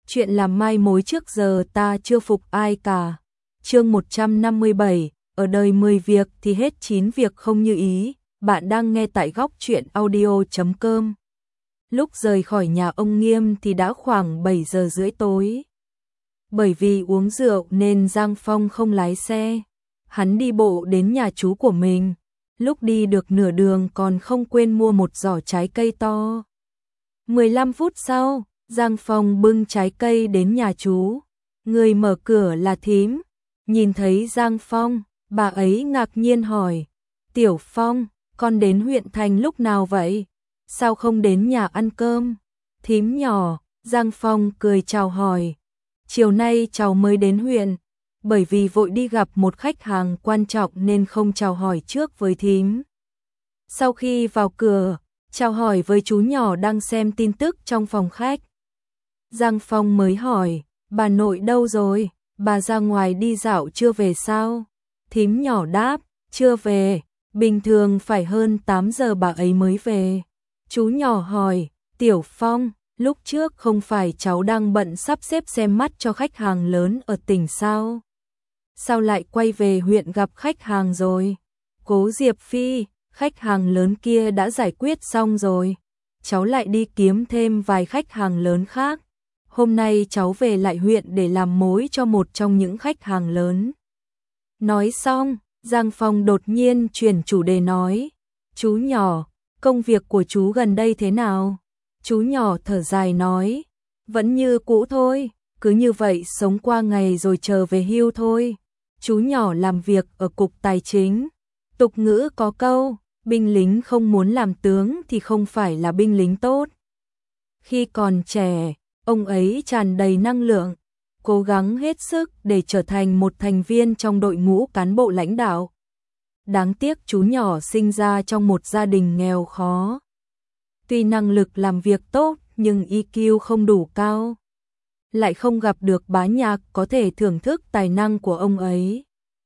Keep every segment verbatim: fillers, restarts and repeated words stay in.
Chuyện làm mai mối trước giờ ta chưa phục ai cả. Chương một trăm năm mươi bảy, ở đời mười việc thì hết chín việc không như ý. Bạn đang nghe tại góc truyện audio chấm com. Lúc rời khỏi nhà ông Nghiêm thì đã khoảng bảy giờ rưỡi tối. Bởi vì uống rượu nên Giang Phong không lái xe. Hắn đi bộ đến nhà chú của mình. Lúc đi được nửa đường còn không quên mua một giỏ trái cây to. mười lăm phút sau, Giang Phong bưng trái cây đến nhà chú. Người mở cửa là thím. Nhìn thấy Giang Phong, bà ấy ngạc nhiên hỏi. Tiểu Phong, con đến huyện thành lúc nào vậy? Sao không đến nhà ăn cơm? Thím nhỏ, Giang Phong cười chào hỏi. Chiều nay cháu mới đến huyện. Bởi vì vội đi gặp một khách hàng quan trọng nên không chào hỏi trước với thím. Sau khi vào cửa, chào hỏi với chú nhỏ đang xem tin tức trong phòng khách. Giang Phong mới hỏi, bà nội đâu rồi? Bà ra ngoài đi dạo chưa về sao? Thím nhỏ đáp, chưa về, bình thường phải hơn tám giờ bà ấy mới về. Chú nhỏ hỏi, Tiểu Phong, lúc trước không phải cháu đang bận sắp xếp xem mắt cho khách hàng lớn ở tỉnh sao? Sao lại quay về huyện gặp khách hàng rồi? Cố Diệp Phi, khách hàng lớn kia đã giải quyết xong rồi. Cháu lại đi kiếm thêm vài khách hàng lớn khác. Hôm nay cháu về lại huyện để làm mối cho một trong những khách hàng lớn. Nói xong, Giang Phong đột nhiên chuyển chủ đề nói. Chú nhỏ, công việc của chú gần đây thế nào? Chú nhỏ thở dài nói. Vẫn như cũ thôi, cứ như vậy sống qua ngày rồi chờ về hưu thôi. Chú nhỏ làm việc ở cục tài chính. Tục ngữ có câu, binh lính không muốn làm tướng thì không phải là binh lính tốt. Khi còn trẻ, ông ấy tràn đầy năng lượng, cố gắng hết sức để trở thành một thành viên trong đội ngũ cán bộ lãnh đạo. Đáng tiếc chú nhỏ sinh ra trong một gia đình nghèo khó. Tuy năng lực làm việc tốt nhưng i kiu không đủ cao. Lại không gặp được bá nhạc có thể thưởng thức tài năng của ông ấy.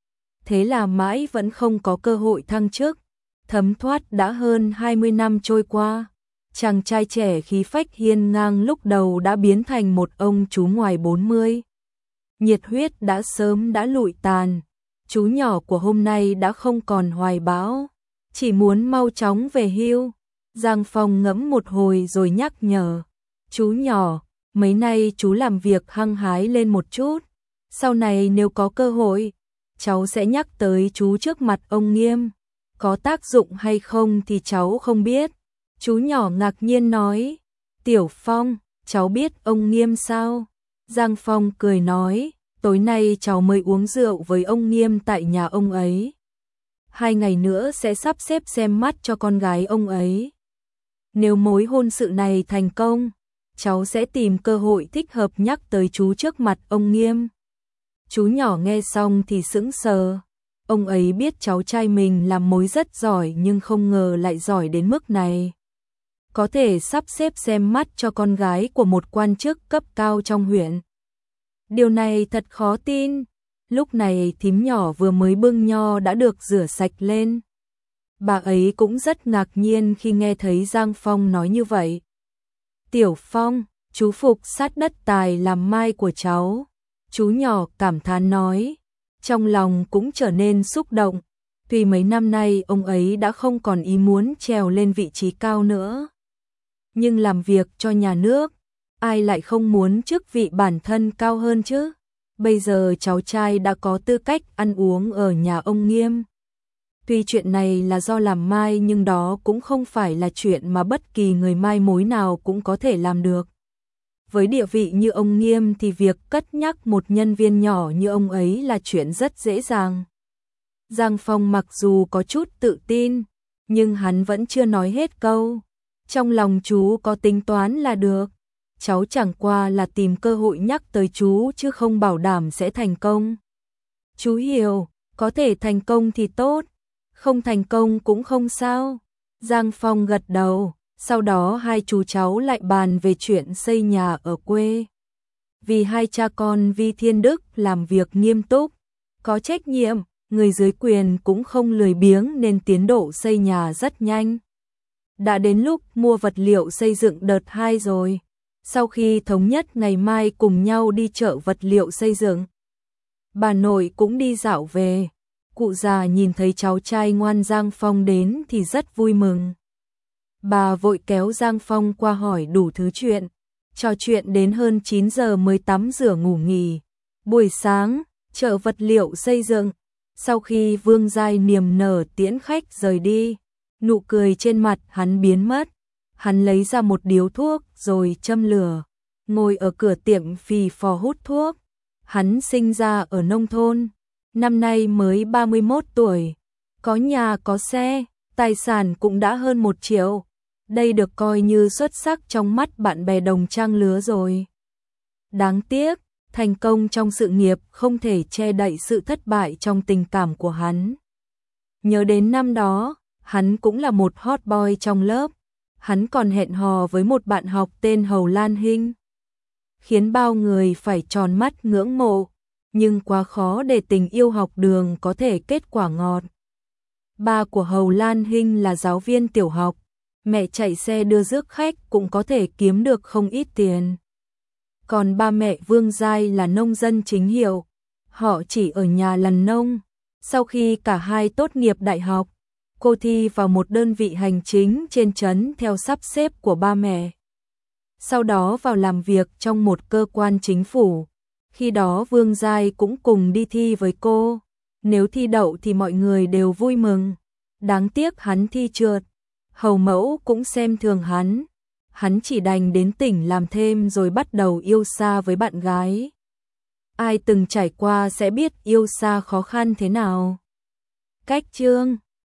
Thế là mãi vẫn không có cơ hội thăng chức. Thấm thoát đã hơn hai mươi năm trôi qua. Chàng trai trẻ khí phách hiên ngang lúc đầu đã biến thành một ông chú ngoài bốn mươi. Nhiệt huyết đã sớm đã lụi tàn. Chú nhỏ của hôm nay đã không còn hoài bão, chỉ muốn mau chóng về hưu. Giang Phong ngẫm một hồi rồi nhắc nhở. Chú nhỏ, mấy nay chú làm việc hăng hái lên một chút. Sau này nếu có cơ hội, cháu sẽ nhắc tới chú trước mặt ông Nghiêm. Có tác dụng hay không thì cháu không biết. Chú nhỏ ngạc nhiên nói. Tiểu Phong, cháu biết ông Nghiêm sao? Giang Phong cười nói. Tối nay cháu mới uống rượu với ông Nghiêm tại nhà ông ấy. Hai ngày nữa sẽ sắp xếp xem mắt cho con gái ông ấy. Nếu mối hôn sự này thành công, cháu sẽ tìm cơ hội thích hợp nhắc tới chú trước mặt ông Nghiêm. Chú nhỏ nghe xong thì sững sờ. Ông ấy biết cháu trai mình làm mối rất giỏi nhưng không ngờ lại giỏi đến mức này. Có thể sắp xếp xem mắt cho con gái của một quan chức cấp cao trong huyện. Điều này thật khó tin. Lúc này thím nhỏ vừa mới bưng nho đã được rửa sạch lên. Bà ấy cũng rất ngạc nhiên khi nghe thấy Giang Phong nói như vậy. Tiểu Phong, chú phục sát đất tài làm mai của cháu. Chú nhỏ cảm thán nói. Trong lòng cũng trở nên xúc động. Tuy mấy năm nay ông ấy đã không còn ý muốn trèo lên vị trí cao nữa. Nhưng làm việc cho nhà nước, ai lại không muốn chức vị bản thân cao hơn chứ? Bây giờ cháu trai đã có tư cách ăn uống ở nhà ông Nghiêm. Tuy chuyện này là do làm mai nhưng đó cũng không phải là chuyện mà bất kỳ người mai mối nào cũng có thể làm được. Với địa vị như ông Nghiêm thì việc cất nhắc một nhân viên nhỏ như ông ấy là chuyện rất dễ dàng. Giang Phong mặc dù có chút tự tin, nhưng hắn vẫn chưa nói hết câu. Trong lòng chú có tính toán là được. Cháu chẳng qua là tìm cơ hội nhắc tới chú chứ không bảo đảm sẽ thành công. Chú hiểu, có thể thành công thì tốt, không thành công cũng không sao. Giang Phong gật đầu, sau đó hai chú cháu lại bàn về chuyện xây nhà ở quê. Vì hai cha con Vi Thiên Đức làm việc nghiêm túc, có trách nhiệm, người dưới quyền cũng không lười biếng nên tiến độ xây nhà rất nhanh. Đã đến lúc mua vật liệu xây dựng đợt hai rồi. Sau khi thống nhất ngày mai cùng nhau đi chợ vật liệu xây dựng. Bà nội cũng đi dạo về. Cụ già nhìn thấy cháu trai ngoan Giang Phong đến thì rất vui mừng. Bà vội kéo Giang Phong qua hỏi đủ thứ chuyện. Trò chuyện đến hơn chín giờ mới tắm rửa ngủ nghỉ. Buổi sáng, chợ vật liệu xây dựng. Sau khi Vương Giai niềm nở tiễn khách rời đi, nụ cười trên mặt hắn biến mất. Hắn lấy ra một điếu thuốc rồi châm lửa, ngồi ở cửa tiệm phì phò hút thuốc. Hắn sinh ra ở nông thôn, năm nay mới ba mươi mốt tuổi, có nhà có xe, tài sản cũng đã hơn một triệu. Đây được coi như xuất sắc trong mắt bạn bè đồng trang lứa rồi. Đáng tiếc, thành công trong sự nghiệp không thể che đậy sự thất bại trong tình cảm của hắn. Nhớ đến năm đó, hắn cũng là một hot boy trong lớp. Hắn còn hẹn hò với một bạn học tên Hầu Lan Hinh, khiến bao người phải tròn mắt ngưỡng mộ, nhưng quá khó để tình yêu học đường có thể kết quả ngọt. Ba của Hầu Lan Hinh là giáo viên tiểu học, mẹ chạy xe đưa rước khách cũng có thể kiếm được không ít tiền. Còn ba mẹ Vương Giai là nông dân chính hiệu, họ chỉ ở nhà làm nông. Sau khi cả hai tốt nghiệp đại học, cô thi vào một đơn vị hành chính trên trấn theo sắp xếp của ba mẹ. Sau đó vào làm việc trong một cơ quan chính phủ. Khi đó Vương Giai cũng cùng đi thi với cô. Nếu thi đậu thì mọi người đều vui mừng. Đáng tiếc hắn thi trượt. Hầu mẫu cũng xem thường hắn. Hắn chỉ đành đến tỉnh làm thêm rồi bắt đầu yêu xa với bạn gái. Ai từng trải qua sẽ biết yêu xa khó khăn thế nào. Cách chương